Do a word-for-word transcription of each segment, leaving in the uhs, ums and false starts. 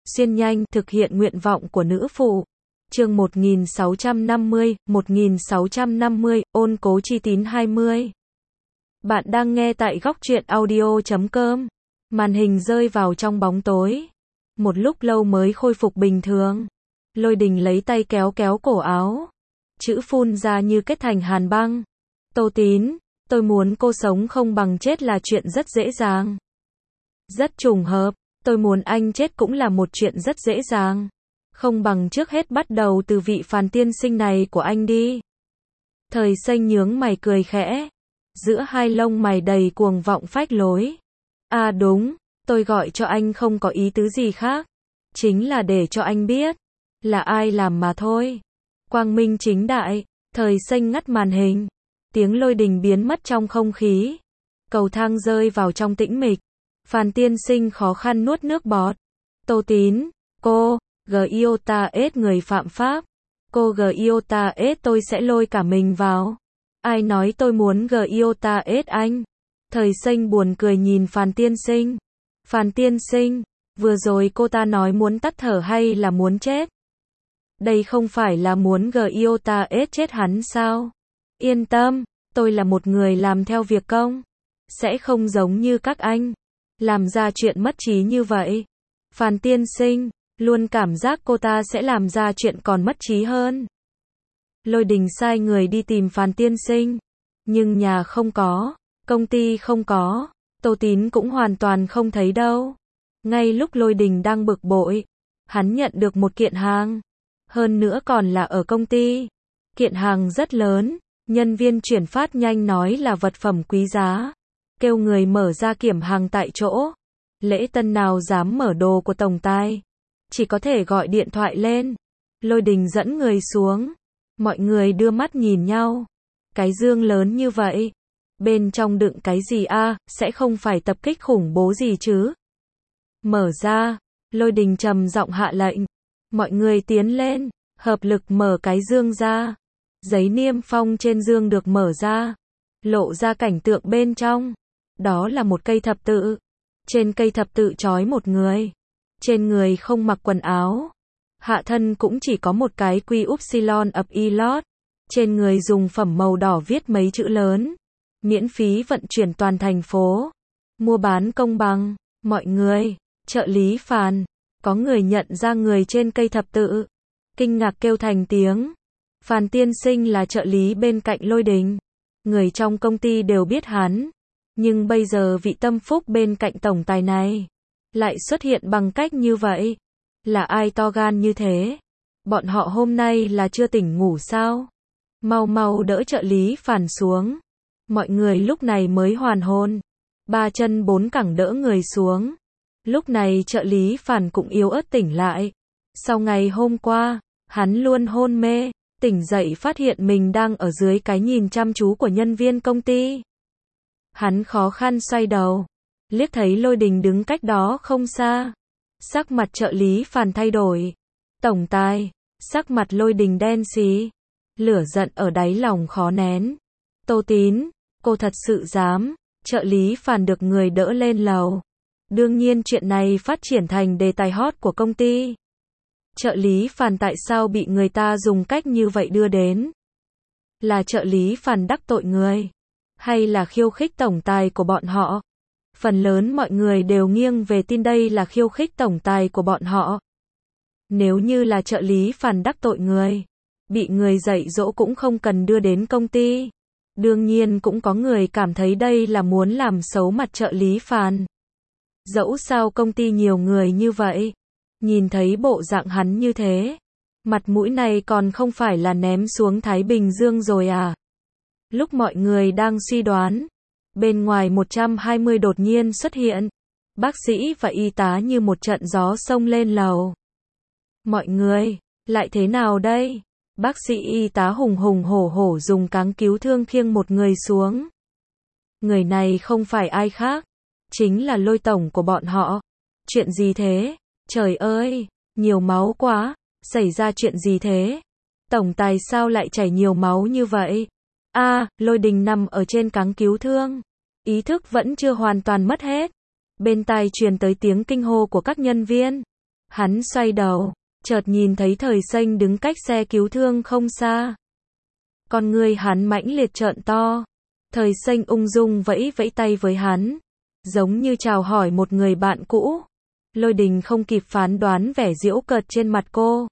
xuyên nhanh, thực hiện nguyện vọng của nữ phụ. Chương một nghìn sáu trăm năm mươi, một nghìn sáu trăm năm mươi, ôn cố chi tín hai mươi. Bạn đang nghe tại góc truyện audio chấm com. Màn hình rơi vào trong bóng tối. Một lúc lâu mới khôi phục bình thường. Lôi Đình lấy tay kéo kéo cổ áo. Chữ phun ra như kết thành hàn băng. Tô Tín, tôi muốn cô sống không bằng chết là chuyện rất dễ dàng. Rất trùng hợp, tôi muốn anh chết cũng là một chuyện rất dễ dàng. Không bằng trước hết bắt đầu từ vị Phàn tiên sinh này của anh đi. Thời Xanh nhướng mày cười khẽ. Giữa hai lông mày đầy cuồng vọng phách lối. À đúng, tôi gọi cho anh không có ý tứ gì khác. Chính là để cho anh biết. Là ai làm mà thôi. Quang minh chính đại. Thời Xanh ngắt màn hình. Tiếng Lôi Đình biến mất trong không khí. Cầu thang rơi vào trong tĩnh mịch. Phàn tiên sinh khó khăn nuốt nước bọt. Tô Tín, cô, Giota S người phạm pháp. Cô Giota S tôi sẽ lôi cả mình vào. Ai nói tôi muốn Giota S anh? Thời Xanh buồn cười nhìn Phàn tiên sinh. Phàn tiên sinh, vừa rồi cô ta nói muốn tắt thở hay là muốn chết? Đây không phải là muốn Giota S chết hắn sao? Yên tâm, tôi là một người làm theo việc công. Sẽ không giống như các anh. Làm ra chuyện mất trí như vậy. Phàn tiên sinh, luôn cảm giác cô ta sẽ làm ra chuyện còn mất trí hơn. Lôi Đình sai người đi tìm Phàn tiên sinh. Nhưng nhà không có, công ty không có, Tô Tín cũng hoàn toàn không thấy đâu. Ngay lúc Lôi Đình đang bực bội, hắn nhận được một kiện hàng. Hơn nữa còn là ở công ty. Kiện hàng rất lớn, nhân viên chuyển phát nhanh nói là vật phẩm quý giá. Kêu người mở ra kiểm hàng tại chỗ. Lễ tân nào dám mở đồ của tổng tài. Chỉ có thể gọi điện thoại lên. Lôi Đình dẫn người xuống. Mọi người đưa mắt nhìn nhau. Cái dương lớn như vậy. Bên trong đựng cái gì a? À, sẽ không phải tập kích khủng bố gì chứ? Mở ra. Lôi Đình trầm giọng hạ lệnh. Mọi người tiến lên. Hợp lực mở cái dương ra. Giấy niêm phong trên dương được mở ra. Lộ ra cảnh tượng bên trong. Đó là một cây thập tự. Trên cây thập tự trói một người. Trên người không mặc quần áo. Hạ thân cũng chỉ có một cái quy upsilon ập y lót. Trên người dùng phẩm màu đỏ viết mấy chữ lớn. Miễn phí vận chuyển toàn thành phố. Mua bán công bằng. Mọi người. Trợ lý Phàn. Có người nhận ra người trên cây thập tự. Kinh ngạc kêu thành tiếng. Phàn tiên sinh là trợ lý bên cạnh Lôi Đình. Người trong công ty đều biết hắn. Nhưng bây giờ vị tâm phúc bên cạnh tổng tài này lại xuất hiện bằng cách như vậy. Là ai to gan như thế? Bọn họ hôm nay là chưa tỉnh ngủ sao? Mau mau đỡ trợ lý Phàn xuống. Mọi người lúc này mới hoàn hồn. Ba chân bốn cẳng đỡ người xuống. Lúc này trợ lý Phàn cũng yếu ớt tỉnh lại. Sau ngày hôm qua, hắn luôn hôn mê. Tỉnh dậy phát hiện mình đang ở dưới cái nhìn chăm chú của nhân viên công ty. Hắn khó khăn xoay đầu. Liếc thấy Lôi Đình đứng cách đó không xa. Sắc mặt trợ lý Phàn thay đổi. Tổng tài. Sắc mặt Lôi Đình đen xí. Lửa giận ở đáy lòng khó nén. Tô Tín. Cô thật sự dám. Trợ lý Phàn được người đỡ lên lầu. Đương nhiên chuyện này phát triển thành đề tài hot của công ty. Trợ lý Phàn tại sao bị người ta dùng cách như vậy đưa đến? Là trợ lý Phàn đắc tội người? Hay là khiêu khích tổng tài của bọn họ? Phần lớn mọi người đều nghiêng về tin đây là khiêu khích tổng tài của bọn họ. Nếu như là trợ lý Phàn đắc tội người, bị người dạy dỗ cũng không cần đưa đến công ty. Đương nhiên cũng có người cảm thấy đây là muốn làm xấu mặt trợ lý Phàn. Dẫu sao công ty nhiều người như vậy, nhìn thấy bộ dạng hắn như thế, mặt mũi này còn không phải là ném xuống Thái Bình Dương rồi à? Lúc mọi người đang suy đoán, bên ngoài một trăm hai mươi đột nhiên xuất hiện. Bác sĩ và y tá như một trận gió xông lên lầu. Mọi người, lại thế nào đây? Bác sĩ y tá hùng hùng hổ hổ dùng cáng cứu thương khiêng một người xuống. Người này không phải ai khác, chính là Lôi tổng của bọn họ. Chuyện gì thế? Trời ơi, nhiều máu quá, xảy ra chuyện gì thế? Tổng tài sao lại chảy nhiều máu như vậy? A, à, Lôi Đình nằm ở trên cáng cứu thương. Ý thức vẫn chưa hoàn toàn mất hết. Bên tai truyền tới tiếng kinh hô của các nhân viên. Hắn xoay đầu, chợt nhìn thấy Thời Xanh đứng cách xe cứu thương không xa. Con người hắn mãnh liệt trợn to. Thời Xanh ung dung vẫy vẫy tay với hắn, giống như chào hỏi một người bạn cũ. Lôi Đình không kịp phán đoán vẻ giễu cợt trên mặt cô.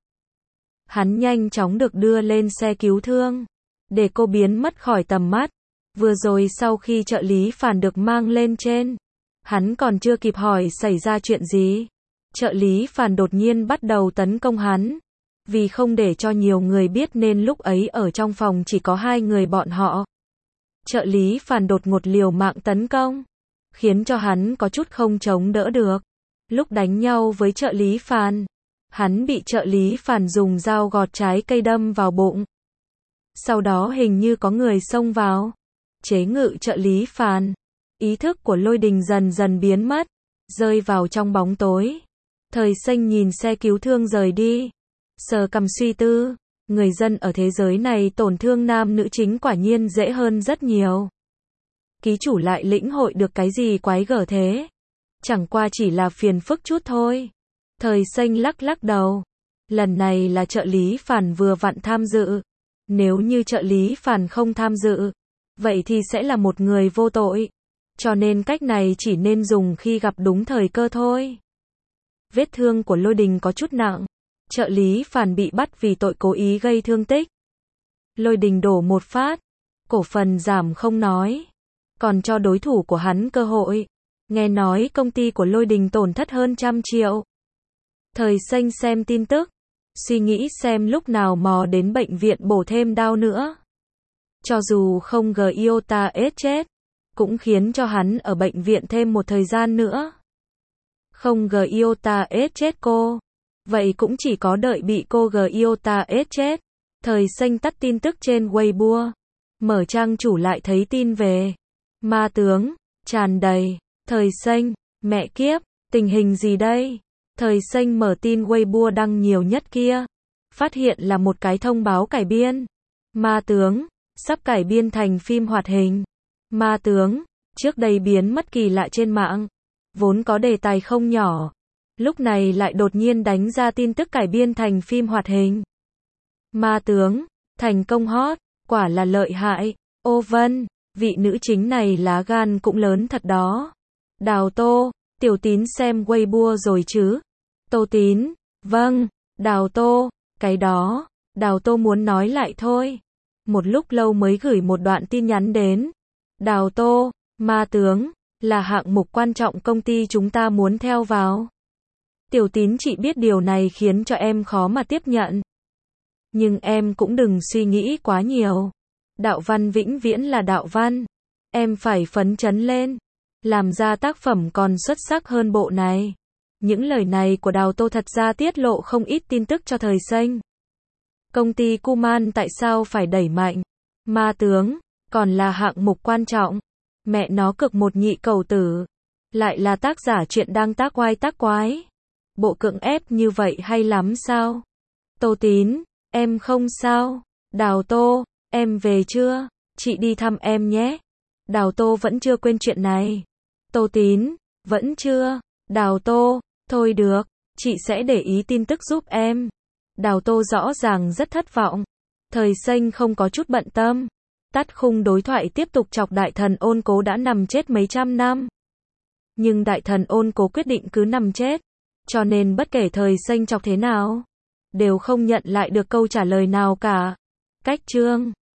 Hắn nhanh chóng được đưa lên xe cứu thương, để cô biến mất khỏi tầm mắt. Vừa rồi sau khi trợ lý Phàn được mang lên trên, hắn còn chưa kịp hỏi xảy ra chuyện gì. Trợ lý Phàn đột nhiên bắt đầu tấn công hắn. Vì không để cho nhiều người biết nên lúc ấy ở trong phòng chỉ có hai người bọn họ. Trợ lý Phàn đột ngột liều mạng tấn công, khiến cho hắn có chút không chống đỡ được. Lúc đánh nhau với trợ lý Phàn, hắn bị trợ lý Phàn dùng dao gọt trái cây đâm vào bụng. Sau đó hình như có người xông vào, chế ngự trợ lý Phàn. Ý thức của Lôi Đình dần dần biến mất, rơi vào trong bóng tối. Thời Xanh nhìn xe cứu thương rời đi, sờ cằm suy tư. Người dân ở thế giới này tổn thương nam nữ chính quả nhiên dễ hơn rất nhiều. Ký chủ lại lĩnh hội được cái gì quái gở thế? Chẳng qua chỉ là phiền phức chút thôi. Thời Xanh lắc lắc đầu. Lần này là trợ lý Phàn vừa vặn tham dự. Nếu như trợ lý Phàn không tham dự, vậy thì sẽ là một người vô tội. Cho nên cách này chỉ nên dùng khi gặp đúng thời cơ thôi. Vết thương của Lôi Đình có chút nặng. Trợ lý Phàn bị bắt vì tội cố ý gây thương tích. Lôi Đình đổ một phát, cổ phần giảm không nói, còn cho đối thủ của hắn cơ hội. Nghe nói công ty của Lôi Đình tổn thất hơn trăm triệu. Thời Xanh xem tin tức, suy nghĩ xem lúc nào mò đến bệnh viện bổ thêm đao nữa. Cho dù không Giota S chết, cũng khiến cho hắn ở bệnh viện thêm một thời gian nữa. Không Giota S chết cô, vậy cũng chỉ có đợi bị cô Giota S chết. Thời Xanh tắt tin tức trên Weibo, mở trang chủ lại thấy tin về ma tướng tràn đầy. Thời Xanh, mẹ kiếp, tình hình gì đây? Thời Xanh mở tin Weibo đăng nhiều nhất kia, phát hiện là một cái thông báo cải biên. Ma tướng sắp cải biên thành phim hoạt hình. Ma tướng trước đây biến mất kỳ lạ trên mạng, vốn có đề tài không nhỏ, lúc này lại đột nhiên đánh ra tin tức cải biên thành phim hoạt hình. Ma tướng thành công hot, quả là lợi hại. Ô Vân, vị nữ chính này lá gan cũng lớn thật đó. Đào Tô, Tiểu Tín xem Weibo rồi chứ? Tô Tín, vâng. Đào Tô, cái đó, Đào Tô muốn nói lại thôi. Một lúc lâu mới gửi một đoạn tin nhắn đến. Đào Tô, ma tướng là hạng mục quan trọng công ty chúng ta muốn theo vào. Tiểu Tín, chị biết điều này khiến cho em khó mà tiếp nhận. Nhưng em cũng đừng suy nghĩ quá nhiều. Đạo văn vĩnh viễn là đạo văn. Em phải phấn chấn lên, làm ra tác phẩm còn xuất sắc hơn bộ này. Những lời này của Đào Tô thật ra tiết lộ không ít tin tức cho Thời Xanh. Công ty Kuman tại sao phải đẩy mạnh ma tướng, còn là hạng mục quan trọng. Mẹ nó cực một nhị cầu tử. Lại là tác giả chuyện đang tác oai tác quái. Bộ cưỡng ép như vậy hay lắm sao? Tô Tín, em không sao. Đào Tô, em về chưa? Chị đi thăm em nhé. Đào Tô vẫn chưa quên chuyện này. Tô Tín, vẫn chưa. Đào Tô, thôi được, chị sẽ để ý tin tức giúp em. Đào Tô rõ ràng rất thất vọng. Thời Xanh không có chút bận tâm. Tắt khung đối thoại tiếp tục chọc đại thần Ôn Cố đã nằm chết mấy trăm năm. Nhưng đại thần Ôn Cố quyết định cứ nằm chết. Cho nên bất kể Thời Xanh chọc thế nào, đều không nhận lại được câu trả lời nào cả. Cách chương